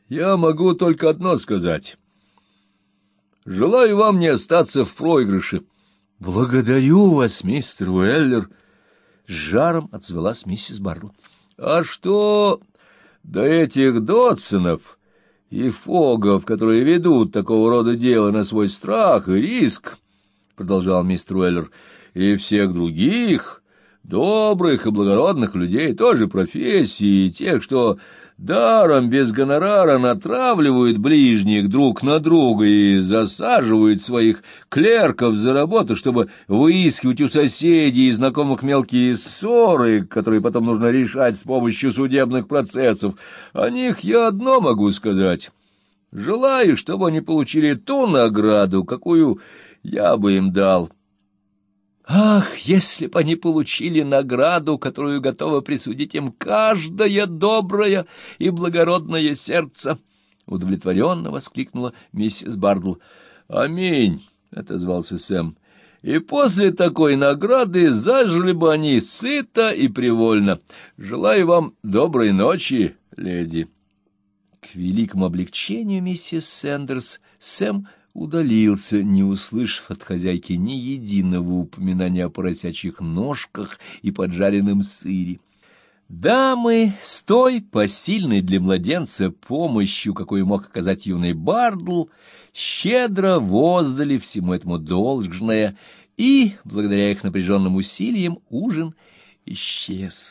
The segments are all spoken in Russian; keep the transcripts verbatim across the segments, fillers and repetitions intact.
Я могу только одно сказать. Желаю вам не остаться в проигрыше. — Благодарю вас, мистер Уэллер, — с жаром отзвалась миссис Бардл. — А что до этих Дотсонов и Фогов, которые ведут такого рода дело на свой страх и риск, — продолжал мистер Уэллер, — и всех других добрых и благородных людей той же профессии, тех, что даром без гонорара натравливают ближних друг на друга и засаживают своих клерков за работу, чтобы выискивать у соседей и знакомых мелкие ссоры, которые потом нужно решать с помощью судебных процессов. О них я одно могу сказать. Желаю, чтобы они получили ту награду, какую я бы им дал. Ах, если б они получили награду, которую готово присудить им каждое доброе и благородное сердце! — удовлетворенно воскликнула миссис Бардл. — Аминь! — отозвался Сэм. — И после такой награды зажили бы они сыто и привольно. Желаю вам доброй ночи, леди. К великому облегчению миссис Сэндерс Сэм удалился, не услышав от хозяйки ни единого упоминания о поросячьих ножках и поджаренном сыре. Дамы с той посильной для младенца помощью, какой мог оказать юный Бардл, щедро воздали всему этому должное, и, благодаря их напряженным усилиям, ужин исчез.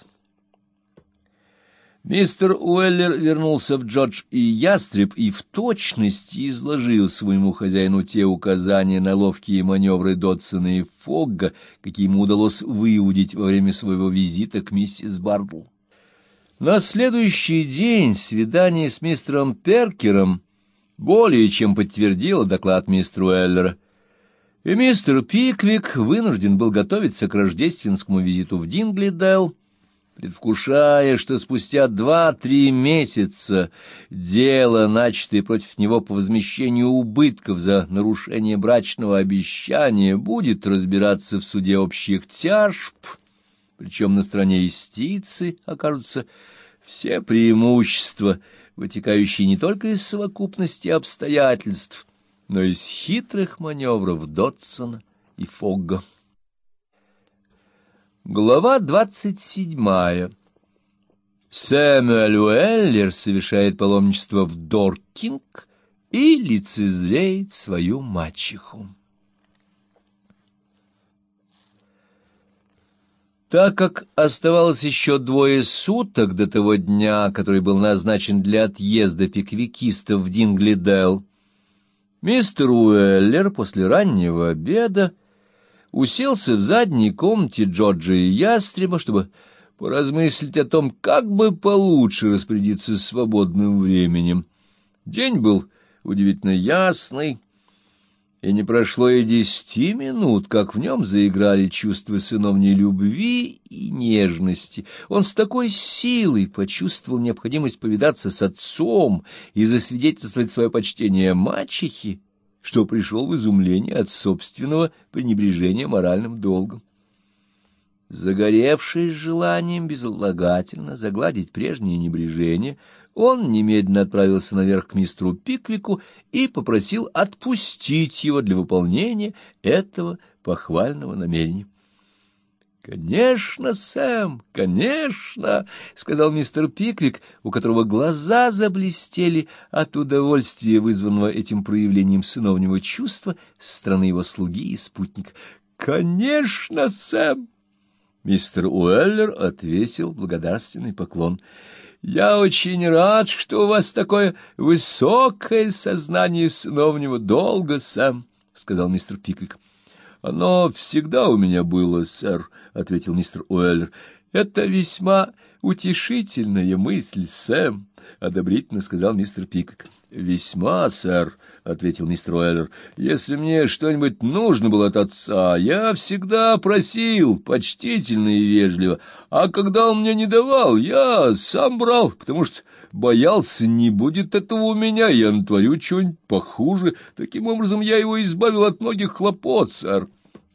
Мистер Уэллер вернулся в Джордж и Ястреб и в точности изложил своему хозяину те указания на ловкие маневры Дотсона и Фогга, какие ему удалось выудить во время своего визита к миссис Бардл. На следующий день свидание с мистером Перкером более чем подтвердило доклад мистера Уэллера, и мистер Пиквик вынужден был готовиться к рождественскому визиту в Динглидейл, предвкушая, что спустя два-три месяца дело, начатое против него по возмещению убытков за нарушение брачного обещания, будет разбираться в суде общих тяжб, причем на стороне истицы окажутся все преимущества, вытекающие не только из совокупности обстоятельств, но и из хитрых маневров Дотсона и Фогга. Глава двадцать седьмая. Сэмюэль Уэллер совершает паломничество в Доркинг и лицезреет свою мачеху. Так как оставалось еще двое суток до того дня, который был назначен для отъезда пиквикистов в Динглидейл, мистер Уэллер после раннего обеда уселся в задней комнате Джорджа и Ястреба, чтобы поразмыслить о том, как бы получше распорядиться свободным временем. День был удивительно ясный, и не прошло и десяти минут, как в нем заиграли чувства сыновней любви и нежности. Он с такой силой почувствовал необходимость повидаться с отцом и засвидетельствовать свое почтение мачехе, что пришел в изумление от собственного пренебрежения моральным долгом. Загоревшись желанием безотлагательно загладить прежнее небрежение, он немедленно отправился наверх к мистеру Пиквику и попросил отпустить его для выполнения этого похвального намерения. «Конечно, Сэм, конечно!» — сказал мистер Пиквик, у которого глаза заблестели от удовольствия, вызванного этим проявлением сыновнего чувства со стороны его слуги и спутника. «Конечно, Сэм!» Мистер Уэллер отвесил благодарственный поклон. «Я очень рад, что у вас такое высокое сознание сыновнего долга, Сэм», — сказал мистер Пиквик. «Оно всегда у меня было, сэр», — ответил мистер Уэллер. «Это весьма утешительная мысль, Сэм», — одобрительно сказал мистер Пиквик. «Весьма, сэр», — ответил мистер Уэллер. «Если мне что-нибудь нужно было от отца, я всегда просил почтительно и вежливо, а когда он мне не давал, я сам брал, потому что боялся, не будет этого у меня, я натворю чего-нибудь похуже. Таким образом, я его избавил от многих хлопот, сэр».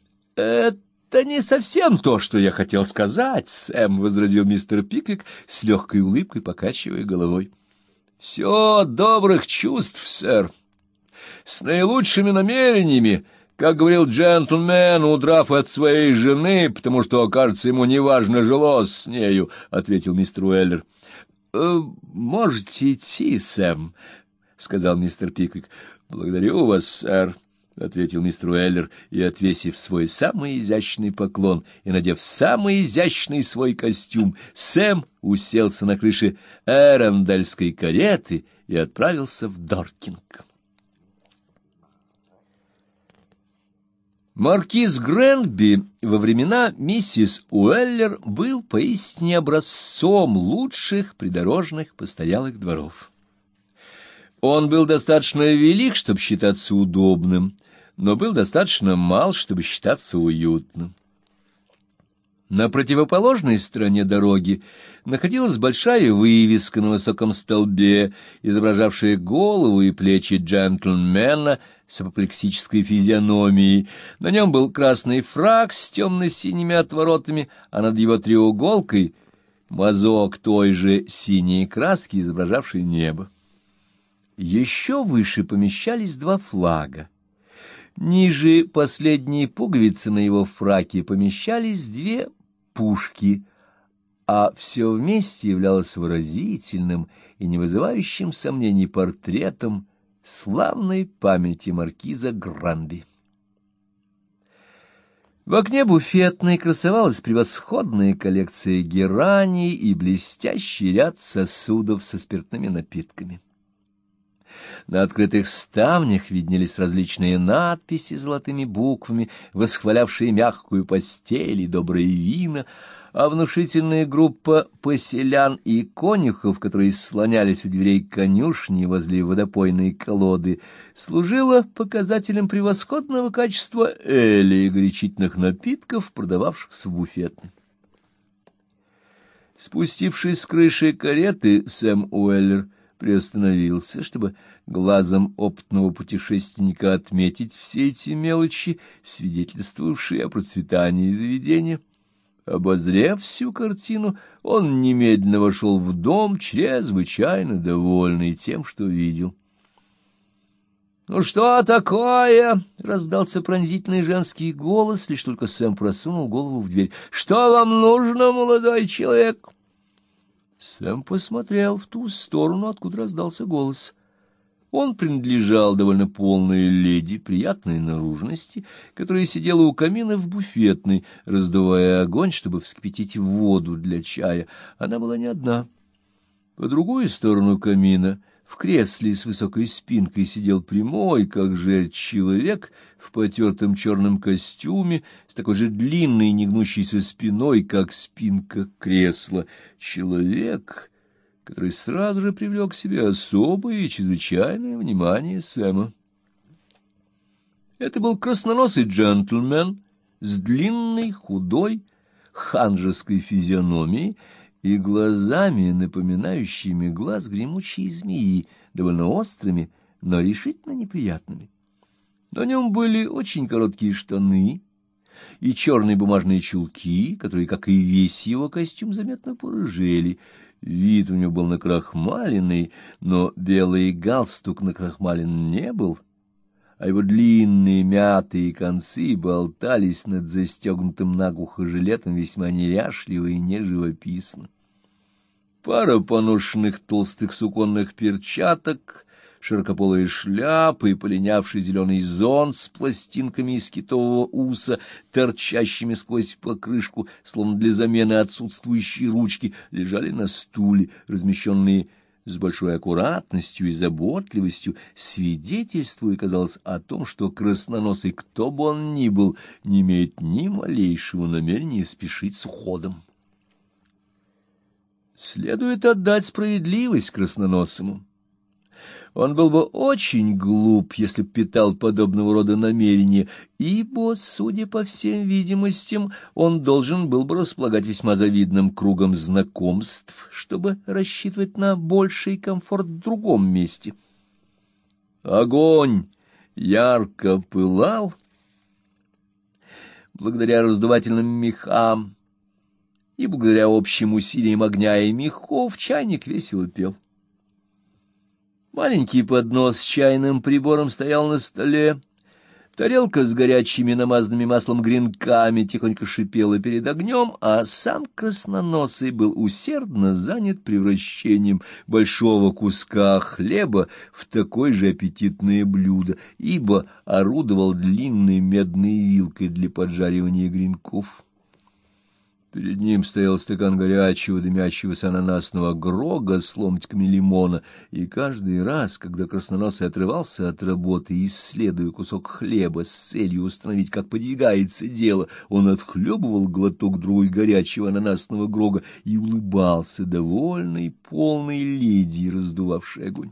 «Это не совсем то, что я хотел сказать, Сэм», — возразил мистер Пиквик с легкой улыбкой, покачивая головой. Все добрых чувств, сэр. С наилучшими намерениями, как говорил джентльмен, удрав от своей жены, потому что, кажется, ему неважно жилось с нею, — ответил мистер Уэллер. «Э, — Можете идти, Сэм, — сказал мистер Пиквик. — Благодарю вас, сэр, — ответил мистер Уэллер, и, отвесив свой самый изящный поклон и надев самый изящный свой костюм, Сэм уселся на крыше эрондельской кареты и отправился в Доркинг. Маркиз Гренби во времена миссис Уэллер был поистине образцом лучших придорожных постоялых дворов. Он был достаточно велик, чтобы считаться удобным, но был достаточно мал, чтобы считаться уютным. На противоположной стороне дороги находилась большая вывеска на высоком столбе, изображавшая голову и плечи джентльмена с апоплексической физиономией. На нем был красный фрак с темно-синими отворотами, а над его треуголкой мазок той же синей краски, изображавшей небо. Еще выше помещались два флага. Ниже последней пуговицы на его фраке помещались две пушки, а все вместе являлось выразительным и не вызывающим сомнений портретом славной памяти маркиза Гранби. В окне буфетной красовалась превосходная коллекция гераний и блестящий ряд сосудов со спиртными напитками. На открытых ставнях виднелись различные надписи золотыми буквами, восхвалявшие мягкую постель и добрые вина, а внушительная группа поселян и конюхов, которые слонялись у дверей конюшни возле водопойной колоды, служила показателем превосходного качества эля и горячительных напитков, продававшихся в буфетной. Спустившись с крыши кареты, Сэм Уэллер приостановился, чтобы глазом опытного путешественника отметить все эти мелочи, свидетельствовавшие о процветании заведения. Обозрев всю картину, он немедленно вошел в дом, чрезвычайно довольный тем, что видел. — Ну что такое? — раздался пронзительный женский голос, лишь только Сэм просунул голову в дверь. — Что вам нужно, молодой человек? Сэм посмотрел в ту сторону, откуда раздался голос. Он принадлежал довольно полной леди приятной наружности, которая сидела у камина в буфетной, раздувая огонь, чтобы вскипятить воду для чая. Она была не одна. По другую сторону камина, в кресле с высокой спинкой, сидел прямой, как жерть, человек в потертом черном костюме, с такой же длинной негнущейся спиной, как спинка кресла. Человек, который сразу же привлек к себе особое и чрезвычайное внимание Сэма. Это был красноносый джентльмен с длинной, худой, ханжеской физиономией и глазами, напоминающими глаз гремучей змеи, довольно острыми, но решительно неприятными. На нем были очень короткие штаны и черные бумажные чулки, которые, как и весь его костюм, заметно порыжели. Вид у него был накрахмаленный, но белый галстук накрахмален не был, а его длинные мятые концы болтались над застегнутым наглухо жилетом весьма неряшливо и неживописно. Пара поношенных толстых суконных перчаток, широкополая шляпа и полинявший зеленый зонт с пластинками из китового уса, торчащими сквозь покрышку, словно для замены отсутствующей ручки, лежали на стуле, размещенные с большой аккуратностью и заботливостью, свидетельствуя, казалось, о том, что красноносый, кто бы он ни был, не имеет ни малейшего намерения спешить с уходом. Следует отдать справедливость красноносому. Он был бы очень глуп, если б питал подобного рода намерения, ибо, судя по всем видимостям, он должен был бы располагать весьма завидным кругом знакомств, чтобы рассчитывать на больший комфорт в другом месте. Огонь ярко пылал благодаря раздувательным мехам, и благодаря общим усилиям огня и мехов чайник весело пел. Маленький поднос с чайным прибором стоял на столе. Тарелка с горячими намазанными маслом гренками тихонько шипела перед огнем, а сам красноносый был усердно занят превращением большого куска хлеба в такое же аппетитное блюдо, ибо орудовал длинной медной вилкой для поджаривания гренков. Перед ним стоял стакан горячего дымящегося ананасного грога с ломтиками лимона, и каждый раз, когда красноносый отрывался от работы, исследуя кусок хлеба с целью установить, как подвигается дело, он отхлебывал глоток другой горячего ананасного грога и улыбался довольной, полной леди, раздувавшей огонь.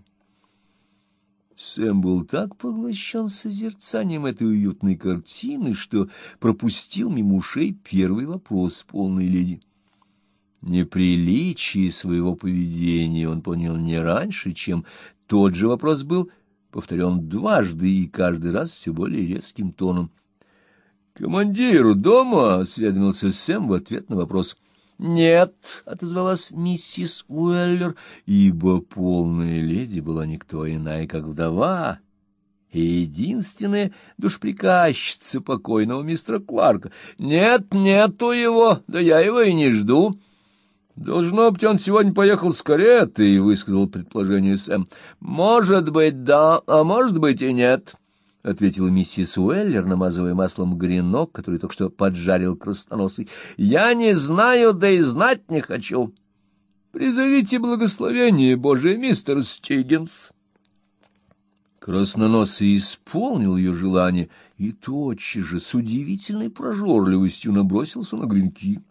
Сэм был так поглощен созерцанием этой уютной картины, что пропустил мимо ушей первый вопрос полной леди. Неприличие своего поведения он понял не раньше, чем тот же вопрос был повторен дважды и каждый раз все более резким тоном. — Командир дома? — осведомился Сэм в ответ на вопрос. — Нет, — отозвалась миссис Уэллер, ибо полная леди была никто иная, как вдова, и единственная душприказчица покойного мистера Кларка. — Нет, нету его, да я его и не жду. — Должно быть, он сегодня поехал с каретой, — высказал предположение Сэм. — Может быть, да, а может быть и нет, — ответила миссис Уэллер, намазывая маслом гренок, который только что поджарил красноносый. — Я не знаю, да и знать не хочу. — Призовите благословение Божие, мистер Стиггинс. Красноносый исполнил ее желание и тотчас же с удивительной прожорливостью набросился на гренки.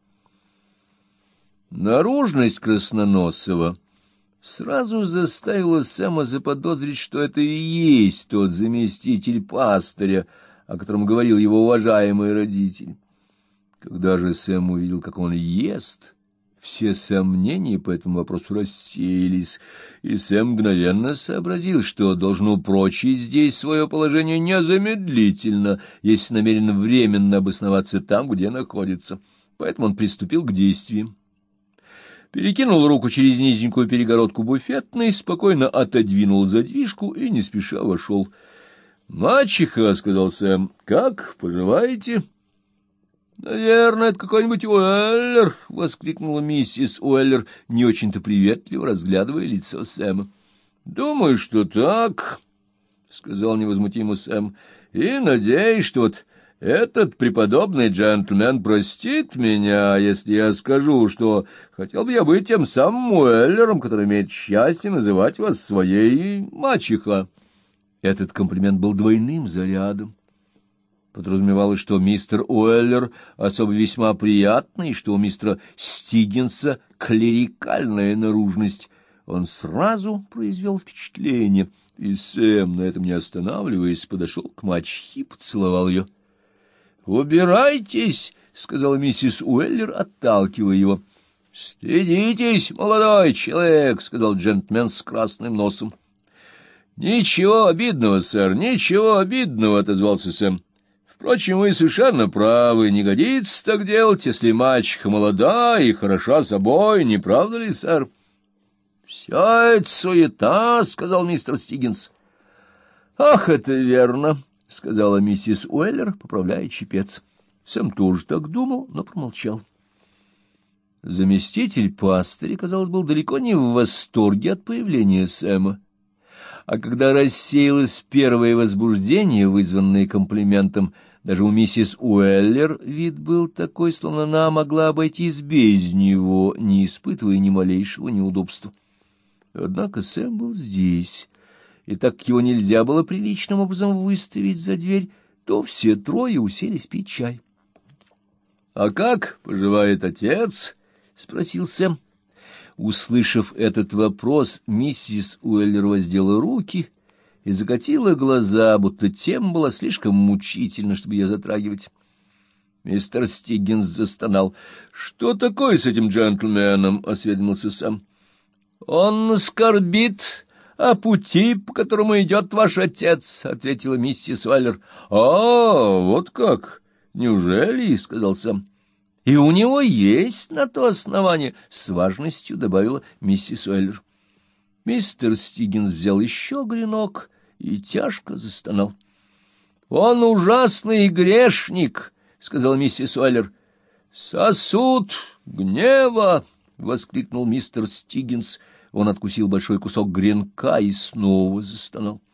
Наружность Красноносова сразу заставила Сэма заподозрить, что это и есть тот заместитель пастыря, о котором говорил его уважаемый родитель. Когда же Сэм увидел, как он ест, все сомнения по этому вопросу рассеялись, и Сэм мгновенно сообразил, что должен упрочить здесь свое положение незамедлительно, если намерен временно обосноваться там, где находится. Поэтому он приступил к действиям. Перекинул руку через низенькую перегородку буфетной, спокойно отодвинул задвижку и не спеша вошел. — Мачеха, — сказал Сэм, — как поживаете? — Наверное, это какой-нибудь Уэллер, — воскликнула миссис Уэллер, не очень-то приветливо разглядывая лицо Сэма. — Думаю, что так, — сказал невозмутимо Сэм, — и надеюсь, что вот этот преподобный джентльмен простит меня, если я скажу, что хотел бы я быть тем самым Уэллером, который имеет счастье называть вас своей мачеха. Этот комплимент был двойным зарядом. Подразумевалось, что мистер Уэллер особо весьма приятный, что у мистера Стиггинса клерикальная наружность. Он сразу произвел впечатление, и Сэм, на этом не останавливаясь, подошел к мачехе и поцеловал ее. «Убирайтесь!» — сказала миссис Уэллер, отталкивая его. «Стыдитесь, молодой человек!» — сказал джентльмен с красным носом. «Ничего обидного, сэр, ничего обидного!» — отозвался Сэм. «Впрочем, вы совершенно правы, не годится так делать, если мачеха молода и хороша собой, не правда ли, сэр?» «Вся это суета!» — сказал мистер Стиггинс. «Ах, это верно!» — сказала миссис Уэллер, поправляя чепец. Сэм тоже так думал, но промолчал. Заместитель пастыря, казалось, был далеко не в восторге от появления Сэма. А когда рассеялось первое возбуждение, вызванное комплиментом, даже у миссис Уэллер вид был такой, словно она могла обойтись без него, не испытывая ни малейшего неудобства. Однако Сэм был здесь, и так как его нельзя было приличным образом выставить за дверь, то все трое уселись пить чай. — А как поживает отец? — спросил Сэм. Услышав этот вопрос, миссис Уэллер воздела руки и закатила глаза, будто тема была слишком мучительна, чтобы ее затрагивать. Мистер Стиггинс застонал. — Что такое с этим джентльменом? — осведомился Сэм. — Он скорбит о пути, по которому идет ваш отец, — ответила миссис Уэллер. — А, вот как? Неужели? — сказал Сэм. — И у него есть на то основание, — с важностью добавила миссис Уэллер. — Мистер Стиггинс взял еще гренок и тяжко застонал. — Он ужасный грешник, — сказал миссис Уэллер. — Сосуд гнева! — воскликнул мистер Стиггинс. Он откусил большой кусок гренка и снова застонал.